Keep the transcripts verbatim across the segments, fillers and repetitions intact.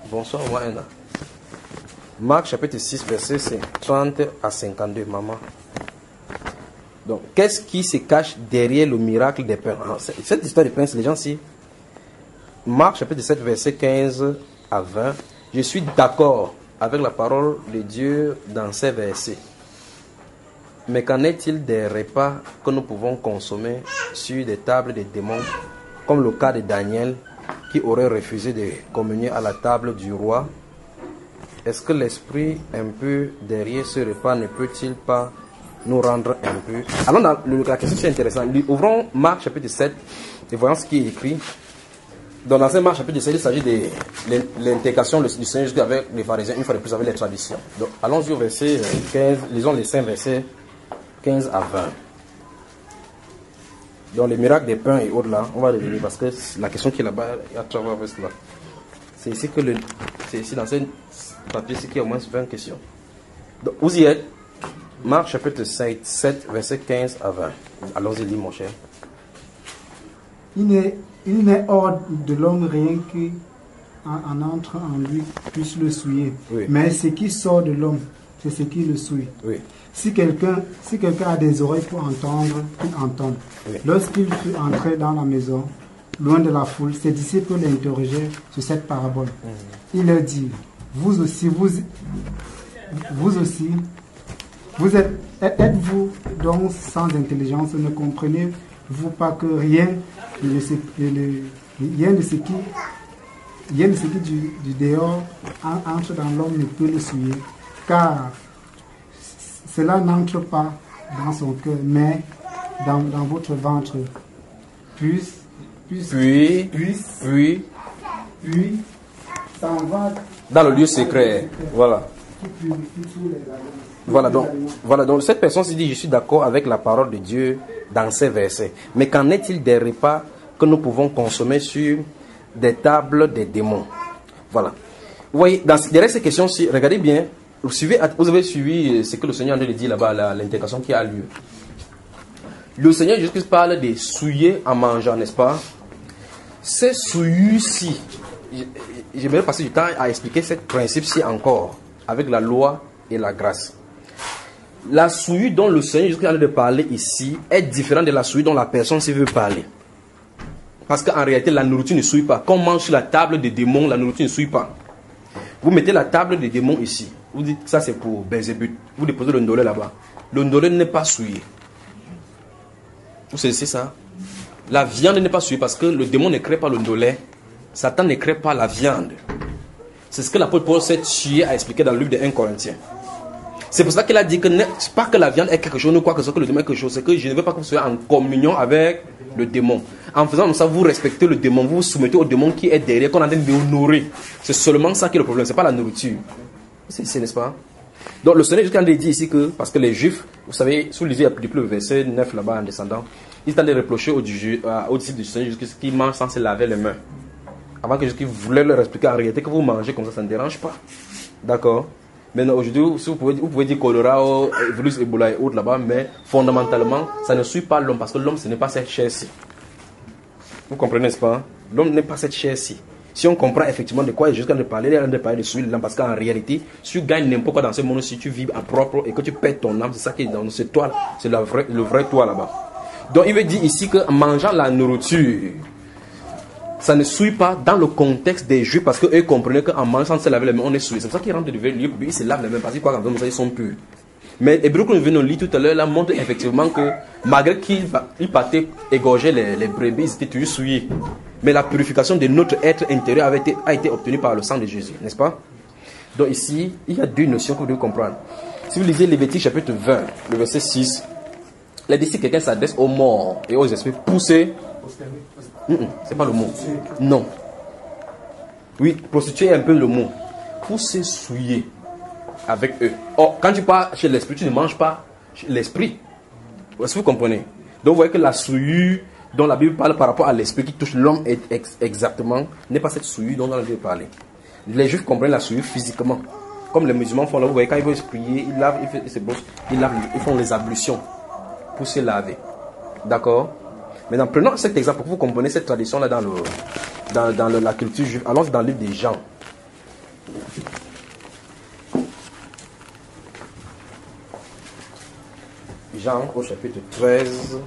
Bonsoir, moi, Anna. Marc chapitre six, verset trente à cinquante-deux, maman. Donc, qu'est-ce qui se cache derrière le miracle des pains? Alors, cette histoire des pains, les gens, si. Marc chapitre sept, verset quinze à vingt. Je suis d'accord avec la parole de Dieu dans ces versets. Mais qu'en est-il des repas que nous pouvons consommer sur des tables des démons, comme le cas de Daniel, qui aurait refusé de communier à la table du roi? Est-ce que l'esprit un peu derrière ce repas ne peut-il pas nous rendre un peu? Alors, dans le, la question c'est intéressante. Ouvrons Marc chapitre sept et voyons ce qui est écrit. Dans l'ancien Marc chapitre sept, il s'agit de l'intégration du Seigneur Jésus avec les pharisiens, une fois de plus avec les traditions. Donc, allons-y au verset quinze, lisons les cinq versets quinze à vingt. Dans les miracles des pains et autres là, on va les lire parce que la question qui est là-bas, il y a travers avec cela. C'est ici que le, c'est ici dans ce papier, c'est qu'il y a au moins vingt questions. Donc, vous y êtes. Marc chapitre sept, sept versets quinze à vingt. Allons-y, lis mon cher. Il n'est, il n'est hors de l'homme rien qui en, en entre en lui puisse le souiller. Oui. Mais ce qui sort de l'homme, c'est ce qui le souille. Oui. Si quelqu'un si quelqu'un a des oreilles pour entendre, qu'il entende. Oui. Lorsqu'il fut entré dans la maison, loin de la foule, ses disciples l'interrogeaient sur cette parabole. Mm-hmm. Il leur dit, vous aussi, vous, vous aussi, vous êtes, êtes-vous donc sans intelligence, ne comprenez-vous pas que rien de ce, de, rien de ce qui, rien de ce qui du, du dehors entre dans l'homme ne peut le souiller, car cela n'entre pas dans son cœur, mais dans, dans votre ventre. Puis, puis, puis, puis, puis, puis, ça en va dans le lieu secret. Voilà. Voilà donc, voilà donc cette personne se dit, je suis d'accord avec la parole de Dieu dans ces versets. Mais qu'en est-il des repas que nous pouvons consommer sur des tables des démons? Voilà. Vous voyez, dans, derrière ces questions-ci, regardez bien, vous, suivez, vous avez suivi ce que le Seigneur nous dit là-bas, l'intégration qui a lieu. Le Seigneur Jésus parle de souiller en mangeant, n'est-ce pas? Ces souillures-ci, j'aimerais passer du temps à expliquer ce principe-ci encore, avec la loi et la grâce. La souillure dont le Seigneur Jésus a de parler ici est différente de la souillure dont la personne s'y veut parler. Parce qu'en réalité, la nourriture ne souille pas. Quand on mange sur la table des démons, la nourriture ne souille pas. Vous mettez la table des démons ici. Vous dites que ça c'est pour Belzébuth. Vous déposez le ndolé là-bas. Le ndolé n'est pas souillé. Vous savez ça? La viande n'est pas souillée parce que le démon ne crée pas le ndolé. Satan ne crée pas la viande. C'est ce que l'apôtre Paul s'est tué à expliquer dans le livre de un Corinthiens. C'est pour ça qu'il a dit que c'est pas que la viande est quelque chose ou quoi que ce soit, que le démon est quelque chose. C'est que je ne veux pas que vous soyez en communion avec le démon. En faisant comme ça, vous respectez le démon, vous vous soumettez au démon qui est derrière, qu'on est en train de honorer. C'est seulement ça qui est le problème, c'est pas la nourriture. C'est, c'est n'est-ce pas? Donc le Seigneur jusqu'à dit ici que, parce que les Juifs, vous savez, sous les yeux depuis le verset neuf là-bas en descendant, ils étaient en train de reprocher aux, aux disciples du Seigneur qu'ils mangent sans se laver les mains. Avant que Jésus voulait leur expliquer en réalité que vous mangez comme ça, ça ne dérange pas. D'accord? Maintenant, aujourd'hui, si vous, pouvez, vous pouvez dire choléra, virus, Ebola et autres là-bas, mais fondamentalement, ça ne suit pas l'homme, parce que l'homme, ce n'est pas cette chair-ci. Vous comprenez, n'est-ce pas? L'homme n'est pas cette chair-ci. Si on comprend effectivement de quoi il est jusqu'à de parler, il est en train de parler de souiller l'âme, parce qu'en réalité, si tu gagnes n'importe quoi dans ce monde, si tu vis à propre et que tu perds ton âme, c'est ça qui est dans ce toit, c'est le vrai, le vrai toit là-bas. Donc, il veut dire ici qu'en mangeant la nourriture, ça ne souille pas dans le contexte des Juifs parce qu'eux comprenaient qu'en mangeant sans se laver les mains, on est souillé. C'est pour ça qu'ils rentrent de lieu, ils se lavent les mains parce qu'ils croient qu'en faisant ça, ils sont purs. Mais Hébreu que nous venons de lire tout à l'heure, là, montre effectivement que malgré qu'ils partaient égorger les, les brebis, ils étaient toujours souillés. Mais la purification de notre être intérieur avait été, a été obtenue par le sang de Jésus, n'est-ce pas? Donc ici, il y a deux notions que vous devez comprendre. Si vous lisez Lévitique chapitre vingt, le verset six, là, d'ici quelqu'un s'adresse aux morts et aux esprits poussés. Mm -mm, c'est pas le mot. Non. Oui, prostituer est un peu le mot. Pousser, souiller avec eux. Or, quand tu pars chez l'esprit, tu ne manges pas chez l'esprit. Est-ce que vous comprenez? Donc, vous voyez que la souillure dont la Bible parle par rapport à l'esprit qui touche l'homme ex exactement n'est pas cette souillure dont la Bible parle. Les Juifs comprennent la souillure physiquement. Comme les musulmans font là, vous voyez, quand ils veulent se prier, ils lavent, ils, ils se brossent, ils lavent, ils font les ablutions pour se laver. D'accord? Maintenant, prenons cet exemple pour que vous compreniez cette tradition-là dans, le, dans, dans le, la culture juive. Allons dans le livre des Jean. Jean au chapitre treize.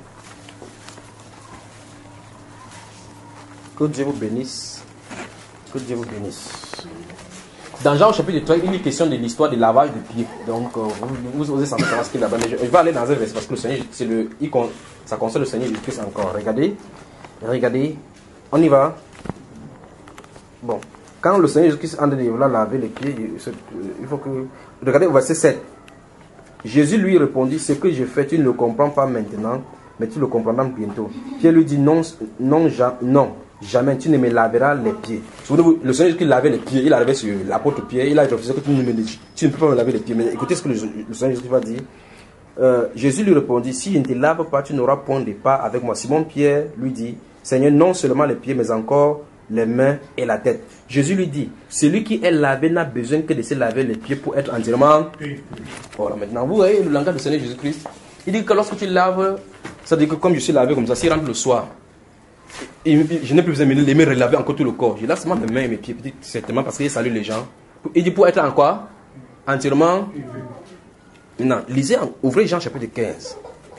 Que Dieu vous bénisse. Que Dieu vous bénisse. Dans Jean au chapitre treize, il est question de l'histoire du lavage de pieds. Donc, euh, vous, vous osez savoir ce qu'il y a là-bas. Je, je vais aller dans un verset parce que le Seigneur, c'est le, il, ça concerne le Seigneur Jésus-Christ encore. Regardez. Regardez. On y va. Bon. Quand le Seigneur Jésus-Christ a lavé les pieds, il faut que... Regardez au verset sept. Jésus lui répondit, ce que je fais, tu ne le comprends pas maintenant, mais tu le comprendras bientôt. Pierre lui dit, non, non, ja, non, jamais, tu ne me laveras les pieds. Souvenez-vous, le Seigneur Jésus-Christ lavait les pieds, il arrivait sur l'apôtre Pierre, il a refusé que tu ne, me, tu ne peux pas me laver les pieds. Mais écoutez ce que le, le Seigneur Jésus va dire. Euh, Jésus lui répondit, si je ne te lave pas, tu n'auras point de part avec moi. Simon Pierre lui dit, Seigneur, non seulement les pieds, mais encore les mains et la tête. Jésus lui dit, celui qui est lavé n'a besoin que de se laver les pieds pour être entièrement. Voilà, maintenant, vous voyez le langage du Seigneur Jésus-Christ. Il dit que lorsque tu laves, ça veut dire que comme je suis lavé comme ça, s'il rentre le soir, et je n'ai plus besoin de les mains relaver encore tout le corps. Je lave seulement mes mains et mes pieds, certainement parce qu'il salue les gens. Il dit pour être en quoi? Entièrement. Maintenant, lisez, ouvrez Jean chapitre quinze.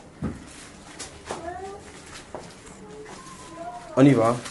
On y va.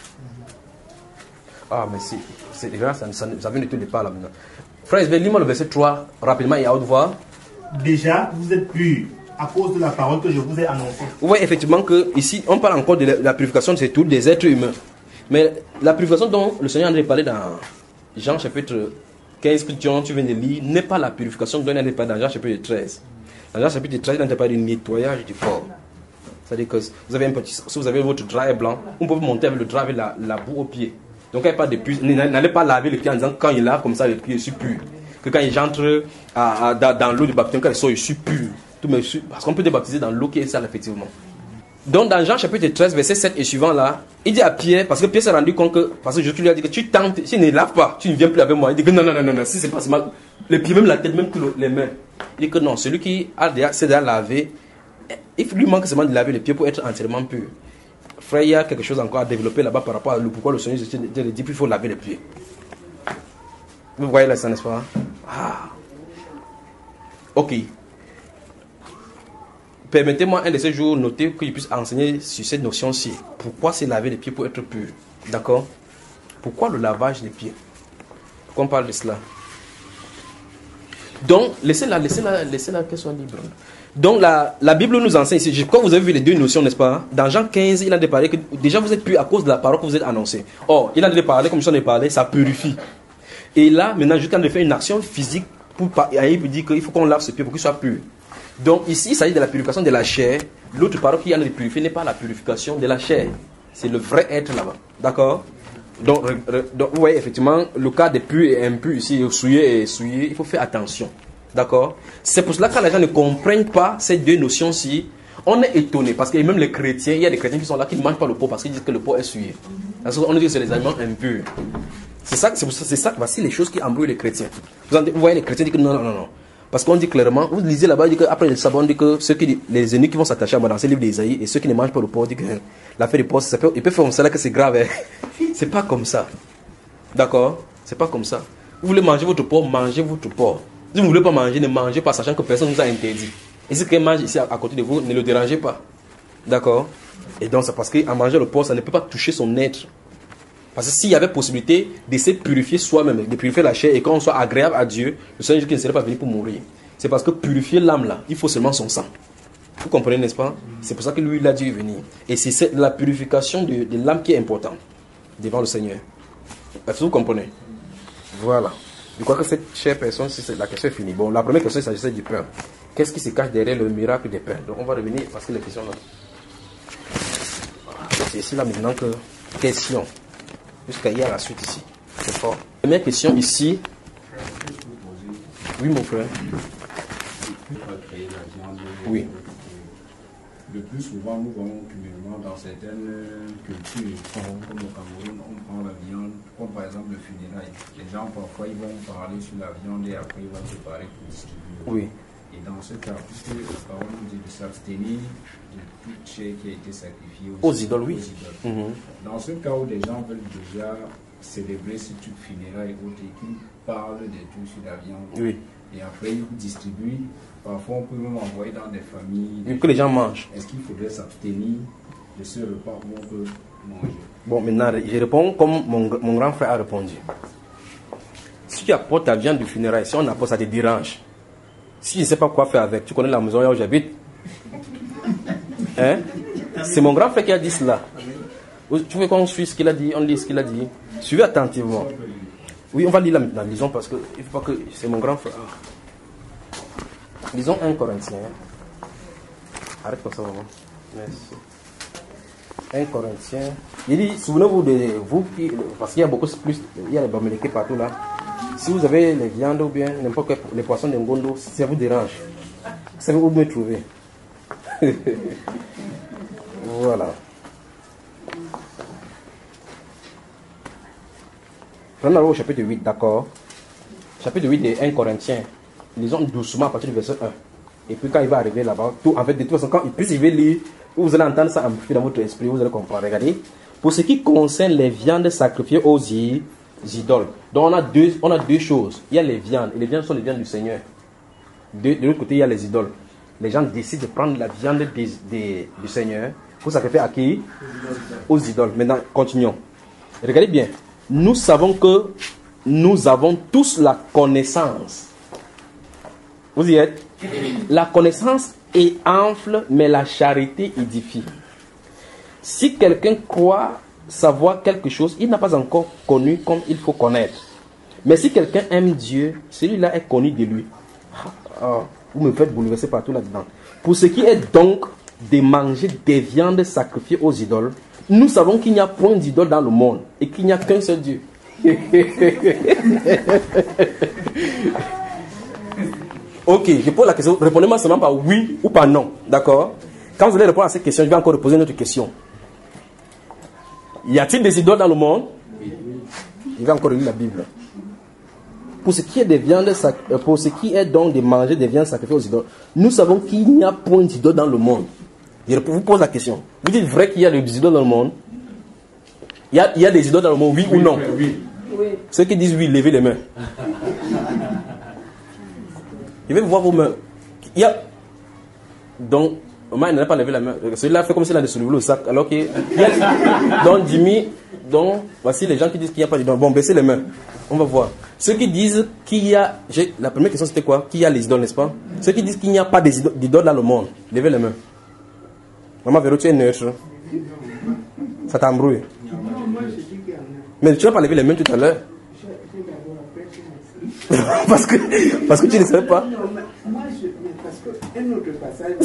Ah, mais c'est, c'est déjà, ça, ça, ça vient de tout départ là maintenant. Frère, lis-moi le verset trois rapidement et à haute voix. Déjà, vous êtes purs à cause de la parole que je vous ai annoncée. Oui, effectivement, que ici, on parle encore de la, la purification de tous des êtres humains. Mais la purification dont le Seigneur en a parlé dans Jean chapitre quinze, que tu viens de lire, n'est pas la purification dont il en a parlé dans Jean chapitre treize. Dans Jean chapitre treize, il en a parlé du nettoyage du corps. C'est-à-dire que vous avez un petit, si vous avez votre drap blanc, on peut monter avec le drap avec la, la boue au pied. Donc, il n'y a pas de puce. N'allez pas laver les pieds en disant quand il lave comme ça, les pieds, je suis pur. Que quand il entre à, à, dans, dans l'eau du baptême, quand il sort, je suis pur. Tout me, parce qu'on peut débaptiser dans l'eau qui est sale, effectivement. Donc, dans Jean chapitre treize, verset sept et suivant là, il dit à Pierre, parce que Pierre s'est rendu compte que, parce que Jésus lui a dit que tu tentes, si tu ne laves pas, tu ne viens plus avec moi. Il dit que non, non, non, non, non si c'est pas mal, les pieds, même la tête, même que les mains. Il dit que non, celui qui a déjà, s'est déjà lavé, il lui manque seulement de laver les pieds pour être entièrement pur. Frère, il y a quelque chose encore à développer là-bas par rapport à pourquoi le Seigneur Jésus dit qu'il faut laver les pieds. Vous voyez là, ça n'est-ce pas? Ah. Ok. Permettez-moi un de ces jours noter que je puisse enseigner sur cette notion-ci. Pourquoi c'est laver les pieds pour être pur? D'accord? Pourquoi le lavage des pieds? Pourquoi on parle de cela? Donc, laissez-la, laissez-la, laissez-la qu'elle soit libre. Donc, la, la Bible nous enseigne ici. Je crois que vous avez vu les deux notions, n'est-ce pas? Dans Jean quinze, il a déparlé que déjà vous êtes pur à cause de la parole que vous êtes annoncée. Or, il a déparlé, comme j'en ai parlé, ça purifie. Et là, maintenant, jusqu'à de faire une action physique pour il peut dire qu'il faut qu'on lave ce pied pour qu'il soit pur. Donc, ici, il s'agit de la purification de la chair. L'autre parole qui a de purifier n'est pas la purification de la chair. C'est le vrai être là-bas. D'accord? Donc, donc, vous voyez, effectivement, le cas des purs et impurs ici, souillé et souillé, il faut faire attention. D'accord? C'est pour cela que quand les gens ne comprennent pas ces deux notions-ci, on est étonné. Parce que même les chrétiens, il y a des chrétiens qui sont là qui ne mangent pas le porc parce qu'ils disent que le porc est souillé. Parce qu'on dit que c'est les aliments impurs. C'est ça, c'est ça, c'est ça, voici les choses qui embrouillent les chrétiens. Vous, vous voyez, les chrétiens disent que non, non, non, non. Parce qu'on dit clairement, vous lisez là-bas, dit qu'après le sabbat, on dit que ceux qui, les ennemis qui vont s'attacher à moi dans ces livres d'Ésaïe et ceux qui ne mangent pas le porc, dit que l'affaire du porc, ça peut, ils peuvent faire comme ça là que c'est grave. Hein. C'est pas comme ça. D'accord? C'est pas comme ça. Vous voulez manger votre porc, mangez votre porc. Si vous ne voulez pas manger, ne mangez pas, sachant que personne ne vous a interdit. Et si quelqu'un mange ici à, à côté de vous, ne le dérangez pas. D'accord? Et donc, c'est parce qu'en mangeant le porc, ça ne peut pas toucher son être. Parce que s'il y avait possibilité d'essayer de purifier soi-même, de purifier la chair et qu'on soit agréable à Dieu, le Seigneur qui ne serait pas venu pour mourir. C'est parce que purifier l'âme là, il faut seulement son sang. Vous comprenez, n'est-ce pas? C'est pour ça que lui, il a dû venir. Et c'est la purification de, de l'âme qui est importante devant le Seigneur. Est-ce que vous comprenez? Voilà. Je crois que cette chère personne, c'est la question est finie. Bon, la première question, il s'agissait du pain. Qu'est-ce qui se cache derrière le miracle des pains? Donc on va revenir parce que les questions là. C'est ici là maintenant que question. Jusqu'à hier à la suite ici. C'est fort. Première question ici. Oui, mon frère. Oui. Le plus souvent, nous voyons cumulement dans certaines cultures, comme au Cameroun, on prend la viande, comme par exemple le funérail. Les gens, parfois, ils vont parler sur la viande et après, ils vont se préparer pour distribuer. Oui. Et dans ce cas, puisque la parole nous dit de s'abstenir de toute chair qui a été sacrifiée aux, aux idoles, oui. Aux idoles. Mm-hmm. Dans ce cas où des gens veulent déjà célébrer ce truc funéraire et autres, et qui parlent des trucs sur la viande. Oui. Et après, ils distribuent. Parfois, on peut même envoyer dans des familles. Et que les gens mangent. Est-ce qu'il faudrait s'abstenir de ce repas où on peut manger? Bon, maintenant, je réponds comme mon, mon grand frère a répondu. Si tu apportes ta viande du funérail, si on apporte, ça te dérange. Si je ne sais pas quoi faire avec, tu connais la maison où j'habite. Hein? C'est mon grand frère qui a dit cela. Tu veux qu'on suive ce qu'il a dit, on lit ce qu'il a dit. Suivez attentivement. Oui, on va lire la, la lisons parce que il faut pas que c'est mon grand frère. Lisons un Corinthiens. Arrête comme ça, maman. Merci. un Corinthiens. Il dit, souvenez-vous de vous qui, parce qu'il y a beaucoup plus, il y a les Bamileke partout là. Si vous avez les viandes ou bien n'importe quel, les poissons de Ngondo, si ça vous dérange, vous savez où me trouver. Voilà. Prenons au chapitre huit, d'accord. Chapitre huit de un Corinthiens. Lisons doucement à partir du verset un. Et puis quand il va arriver là-bas, tout, en fait, de toute façon, quand il puisse, il va lire, vous allez entendre ça amplifié dans votre esprit, vous allez comprendre. Regardez. Pour ce qui concerne les viandes sacrifiées aux idoles, donc on a deux, on a deux choses. Il y a les viandes, et les viandes sont les viandes du Seigneur. De, de l'autre côté, il y a les idoles. Les gens décident de prendre la viande des, des, du Seigneur pour sacrifier à qui? Aux idoles. Maintenant, continuons. Regardez bien. Nous savons que nous avons tous la connaissance. Vous y êtes? La connaissance est ample, mais la charité édifie. Si quelqu'un croit savoir quelque chose, il n'a pas encore connu comme il faut connaître. Mais si quelqu'un aime Dieu, celui-là est connu de lui. Ah, vous me faites bouleverser partout là-dedans. Pour ce qui est donc de manger des viandes sacrifiées aux idoles, nous savons qu'il n'y a point d'idole dans le monde et qu'il n'y a qu'un seul Dieu. Ok, je pose la question. Répondez-moi seulement par oui ou par non. D'accord? Quand vous allez répondre à cette question, je vais encore poser une autre question. Y a-t-il des idoles dans le monde? Je vais encore lire la Bible. Pour ce qui est des viandes, pour ce qui est donc de manger des viandes sacrifiées aux idoles, nous savons qu'il n'y a point d'idole dans le monde. Je vous pose la question. Vous dites vrai qu'il y a des idoles dans le monde? Il y a, il y a des idoles dans le monde, oui, oui ou non? Oui. Oui. Ceux qui disent oui, levez les mains. Je vais voir vos mains. Il y a... Donc, moi, il n'a pas levé la main. Celui-là fait comme s'il a soulevé le sac. Alors que... A... Donc, Jimmy... Donc, voici les gens qui disent qu'il n'y a pas d'idole. Bon, baissez les mains. On va voir. Ceux qui disent qu'il y a... La première question, c'était quoi? Qu'il y a les idoles, n'est-ce pas? Ceux qui disent qu'il n'y a pas d'idoles dans le monde. Levez les mains. Maman Véro, tu es neutre. Ça t'embrouille. Mais tu n'as pas levé les mains tout à l'heure. parce, que, parce que tu ne savais pas. Non, moi, je, parce qu'un autre passage.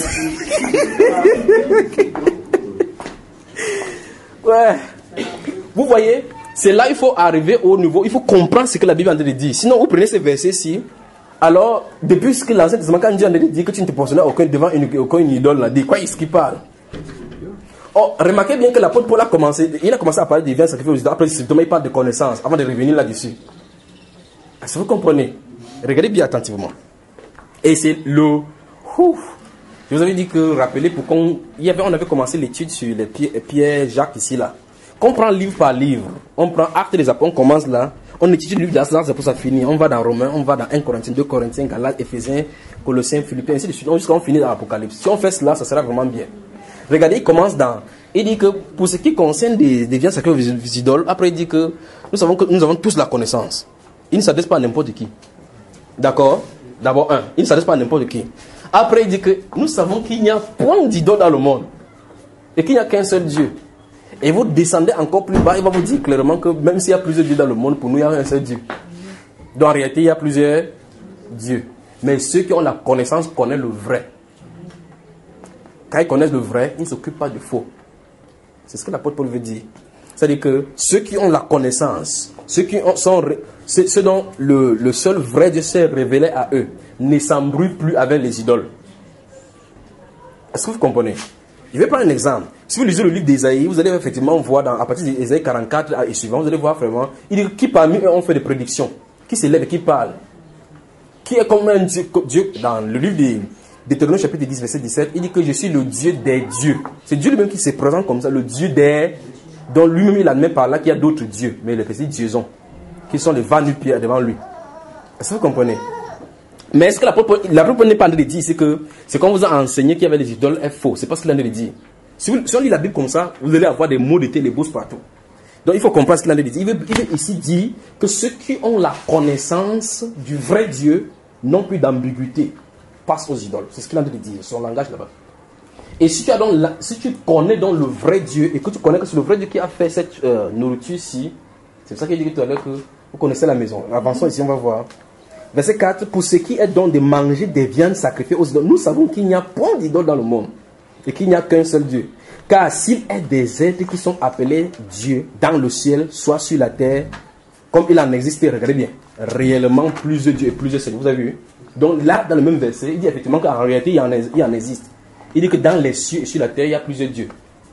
Ouais. Vous voyez, c'est là il faut arriver au niveau, il faut comprendre ce que la Bible est en train de dire. Sinon, vous prenez ces versets-ci. Alors, depuis ce que l'Ancien Testament, quand Dieu a dit que tu ne te positionnes aucun, devant une, aucun idole, là, dit quoi est-ce qu'il parle? Oh, remarquez bien que l'apôtre Paul a commencé, il a commencé à parler des viandes sacrifiées aux idoles. Après, il parle de connaissances avant de revenir là-dessus. Est-ce que vous comprenez? Regardez bien attentivement. Et c'est le... Ouf, je vous avais dit que, rappelez, pour qu'on... Il y avait, on avait commencé l'étude sur les Pierre, Jacques ici, là. Qu'on prend livre par livre. On prend Actes des Apôtres, on commence là. On étudie le livre d'Actes, c'est pour ça finir. On va dans Romains, on va dans un Corinthiens, deux Corinthiens, Galates, Éphésiens, Colossiens, Philippiens, ainsi de suite. Jusqu'à on finit dans l'Apocalypse. Si on fait cela, ça sera vraiment bien. Regardez, il commence dans... Il dit que pour ce qui concerne des, des viandes sacrées aux idoles, après il dit que nous savons que nous avons tous la connaissance. Il ne s'adresse pas à n'importe qui. D'accord? D'abord, un, il ne s'adresse pas à n'importe qui. Après, il dit que nous savons qu'il n'y a point d'idole dans le monde. Et qu'il n'y a qu'un seul Dieu. Et vous descendez encore plus bas, il va vous dire clairement que même s'il y a plusieurs dieux dans le monde, pour nous, il y a un seul Dieu. Donc, en réalité, il y a plusieurs dieux. Mais ceux qui ont la connaissance connaissent le vrai. Quand ils connaissent le vrai, ils ne s'occupent pas du faux. C'est ce que l'apôtre Paul veut dire. C'est-à-dire que ceux qui ont la connaissance, ceux qui ont, sont, ceux dont le, le seul vrai Dieu s'est révélé à eux, ne s'embrouillent plus avec les idoles. Est-ce que vous comprenez? Je vais prendre un exemple. Si vous lisez le livre d'Ésaïe, vous allez effectivement voir, dans, à partir d'Ésaïe quarante-quatre et suivant, vous allez voir vraiment, il dit qui parmi eux ont fait des prédictions, qui s'élève et qui parle, qui est comme un Dieu, Dieu dans le livre de Deutéronome chapitre dix, verset dix-sept, il dit que je suis le Dieu des dieux. C'est Dieu lui-même qui se présente comme ça, le Dieu des Donc lui-même, il admet par là qu'il y a d'autres dieux, mais les petits dieux qui sont les vannes pierres devant lui. Est-ce que vous comprenez? Mais est-ce que l'apôtre n'est pas en train de dire, c'est que c'est qu'on vous a enseigné qu'il y avait des idoles est faux. C'est pas ce qu'il a en train de dire. Si, vous, si on lit la Bible comme ça, vous allez avoir des mots de télébous partout. Donc il faut comprendre ce qu'il a en train de dire. Il veut, il veut ici dire que ceux qui ont la connaissance du vrai Dieu n'ont plus d'ambiguïté face aux idoles. C'est ce qu'il a en train de dire, son langage là-bas. Et si tu, as donc la, si tu connais donc le vrai Dieu et que tu connais que c'est le vrai Dieu qui a fait cette euh, nourriture-ci, c'est pour ça qu'il dit tout à l'heure que vous connaissez la maison. Avançons ici, on va voir. Verset quatre. Pour ce qui est donc de manger des viandes sacrifiées aux idoles, nous savons qu'il n'y a point d'idole dans le monde et qu'il n'y a qu'un seul Dieu. Car s'il est des êtres qui sont appelés Dieu dans le ciel, soit sur la terre, comme il en existe, regardez bien, réellement plusieurs dieux et plusieurs seigneurs. Vous avez vu? Donc là, dans le même verset, il dit effectivement qu'en réalité, il en, il en existe. Il dit que dans les cieux et sur la terre, il y a plusieurs dieux.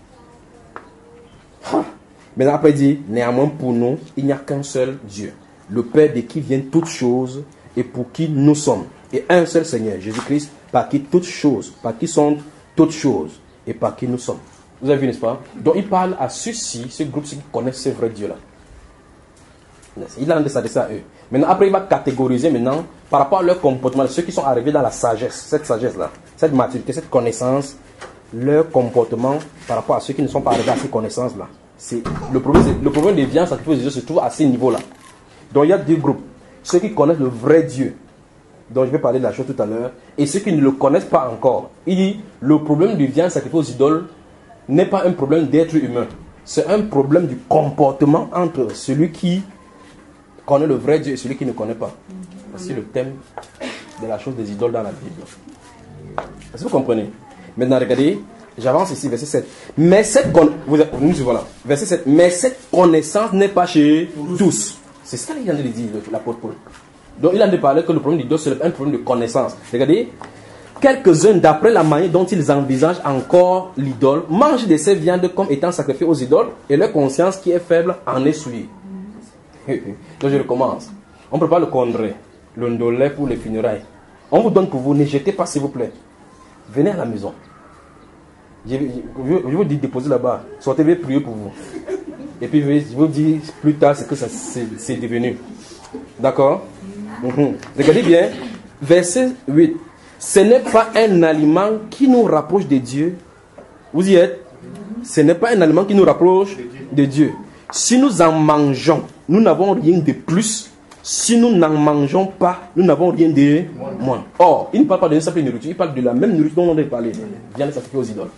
Maintenant, après, il dit, néanmoins pour nous, il n'y a qu'un seul Dieu, le Père de qui viennent toutes choses et pour qui nous sommes. Et un seul Seigneur, Jésus-Christ, par qui toutes choses, par qui sont toutes choses et par qui nous sommes. Vous avez vu, n'est-ce pas? Donc, il parle à ceux-ci, ce groupe qui connaissent ce vrai Dieu-là. Il a s'adresser à eux. Maintenant, après, il va catégoriser maintenant par rapport à leur comportement, ceux qui sont arrivés dans la sagesse, cette sagesse-là, cette maturité, cette connaissance, leur comportement par rapport à ceux qui ne sont pas arrivés à ces connaissances-là. C'est, le, problème, le problème des viandes sacrifiées aux dieux se trouve à ces niveaux-là. Donc, il y a deux groupes. Ceux qui connaissent le vrai Dieu, dont je vais parler de la chose tout à l'heure, et ceux qui ne le connaissent pas encore. Il dit, le problème des viandes sacrifiées aux idoles n'est pas un problème d'être humain. C'est un problème du comportement entre celui qui connaît le vrai Dieu et celui qui ne connaît pas. C'est le thème de la chose des idoles dans la Bible. Est-ce que vous comprenez? Maintenant, regardez, j'avance ici, verset sept. Mais cette, con... vous, nous, voilà. verset sept. Mais cette connaissance n'est pas chez tous. C'est ça qu'il vient de dire, l'apôtre Paul. Donc, il a de parler que le problème d'idole, c'est un problème de connaissance. Regardez, quelques-uns, d'après la manière dont ils envisagent encore l'idole, mangent de ces viandes comme étant sacrifiées aux idoles, et leur conscience qui est faible en est souillée. Donc, je recommence. On prépare le condré, le ndolé pour les funérailles. On vous donne pour vous, ne jetez pas, s'il vous plaît. Venez à la maison. Je, je, je vous dis déposer là-bas. Sortez, je vais prier pour vous. Et puis, je vous dis plus tard ce que ça c'est devenu. D'accord? Mm-hmm. Regardez bien. Verset huit. Ce n'est pas un aliment qui nous rapproche de Dieu. Vous y êtes? Ce n'est pas un aliment qui nous rapproche de Dieu. Si nous en mangeons, nous n'avons rien de plus. Si nous n'en mangeons pas, nous n'avons rien de moins. Or, il ne parle pas d'une simple nourriture, il parle de la même nourriture dont on a parlé. Viens sacrifier aux idoles.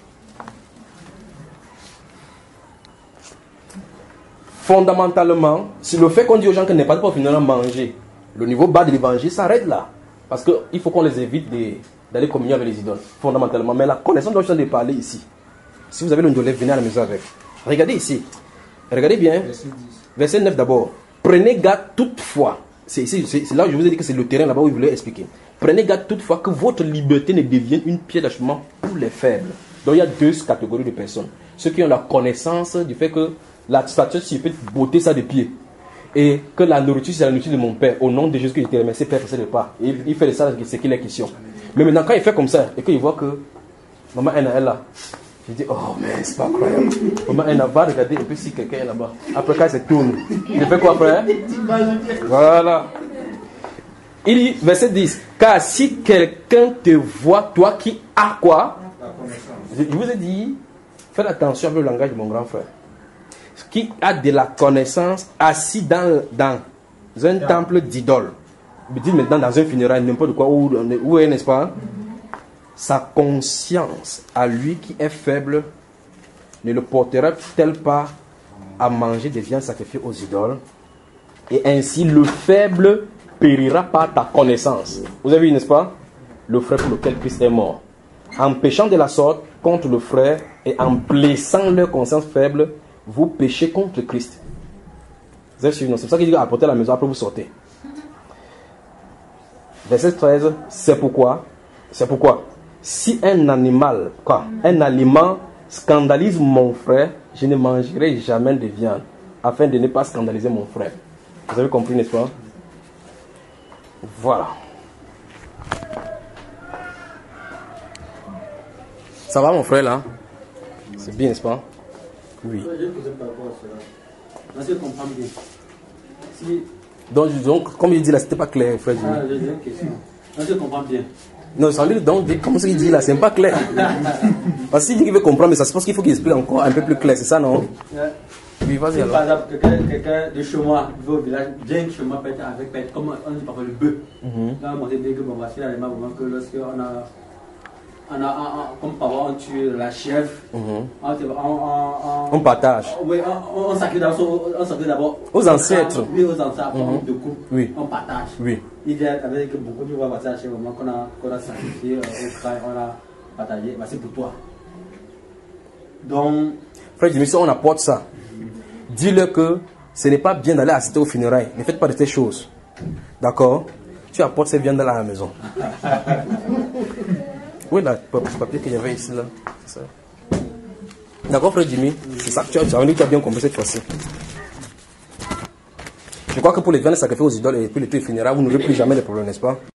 Fondamentalement, c'est le fait qu'on dit aux gens qu'ils n'est pas pour finalement manger. Le niveau bas de l'évangile s'arrête là. Parce qu'il faut qu'on les évite d'aller communier avec les idoles. Fondamentalement. Mais la connaissance dont je viens de parler ici, si vous avez le ndolé, venez à la maison avec. Regardez ici. Regardez bien. Verset neuf d'abord. Prenez garde toutefois. C'est là où je vous ai dit que c'est le terrain là-bas où il voulait expliquer. Prenez garde toutefois que votre liberté ne devienne une pierre d'achoppement pour les faibles. Donc il y a deux catégories de personnes. Ceux qui ont la connaissance du fait que la statue, si je peux botter ça de pied. Et que la nourriture, c'est la nourriture de mon Père. Au nom de Jésus que je te remercie, Père, pour ce repas. Et il fait de ça ce qu'il est question. Mais maintenant, quand il fait comme ça, et qu'il voit que maman Anna est là, je dis, oh, mais c'est pas incroyable. Maman Anna va regarder, et puis si quelqu'un est là-bas, après quand il se tourne, il fait quoi après? Voilà. Il dit, verset dix, car si quelqu'un te voit, toi qui as quoi? Je vous ai dit, faites attention avec le langage de mon grand frère. Qui a de la connaissance assis dans, dans un yeah. temple d'idole. Dites maintenant dans un funérail, n'importe quoi, où, où est, n'est-ce pas? Sa conscience à lui qui est faible ne le portera-t-elle pas à manger des viandes sacrifiées aux idoles? Et ainsi le faible périra par ta connaissance. Vous avez vu, n'est-ce pas? Le frère pour lequel Christ est mort. En péchant de la sorte contre le frère et en blessant leur conscience faible, vous péchez contre Christ. Vous avez suivi? C'est pour ça qu'il dit apportez à la maison, après vous sortez. Verset treize, c'est pourquoi, c'est pourquoi, si un animal, quoi, un aliment scandalise mon frère, je ne mangerai jamais de viande, afin de ne pas scandaliser mon frère. Vous avez compris, n'est-ce pas? Voilà. Ça va mon frère là? C'est bien, n'est-ce pas? Oui. Je ne posais pas rapport à cela. Parce que je comprends bien. Si... Donc, donc, comme il dit là, c'était pas clair, frère Jimmy. Ah, j'ai une question. Parce que je comprends bien. Non, sans lui, donc, comme ce qu'il dit là, c'est pas clair. Parce qu'il dit qu'il veut comprendre, mais ça se passe qu'il faut qu'il explique encore un peu plus clair, c'est ça, non? Ouais. Oui, vas-y Si alors. par exemple, quelqu'un quelqu'un de chez moi va au village, vient chez moi peut-être avec, peut-être, comme on dit parfois le bœuf. Là, on dit que bon, voici l'élément vraiment que lorsqu'on a, on a, on- comme parfois on tue la chèvre, Mhm. on, on, on, On partage. oui, on, on, on sacrifie d'abord, on sacrifie d'abord Aux ancêtres. Oui, aux ancêtres, après Mhm. on de coupe, Oui. on partage. Oui. Il vient avec beaucoup de voix, voici la chèvre vraiment qu'on a, qu'on a sacrifié euh, au crâne, on a partagé, bah, c'est pour toi. Donc, Frère Jimmy, si on apporte ça, dis-leur que ce n'est pas bien d'aller assister aux funérailles. Ne faites pas de ces choses. D'accord? Tu apportes ces viandes à la maison. Oui, là, le papier qu'il y avait ici, là. C'est ça. D'accord, frère Jimmy? C'est ça que tu as, tu as, tu as bien compris cette fois-ci. Je crois que pour les viandes sacrifiées aux idoles et puis les funérailles, vous n'aurez plus jamais de problème, n'est-ce pas?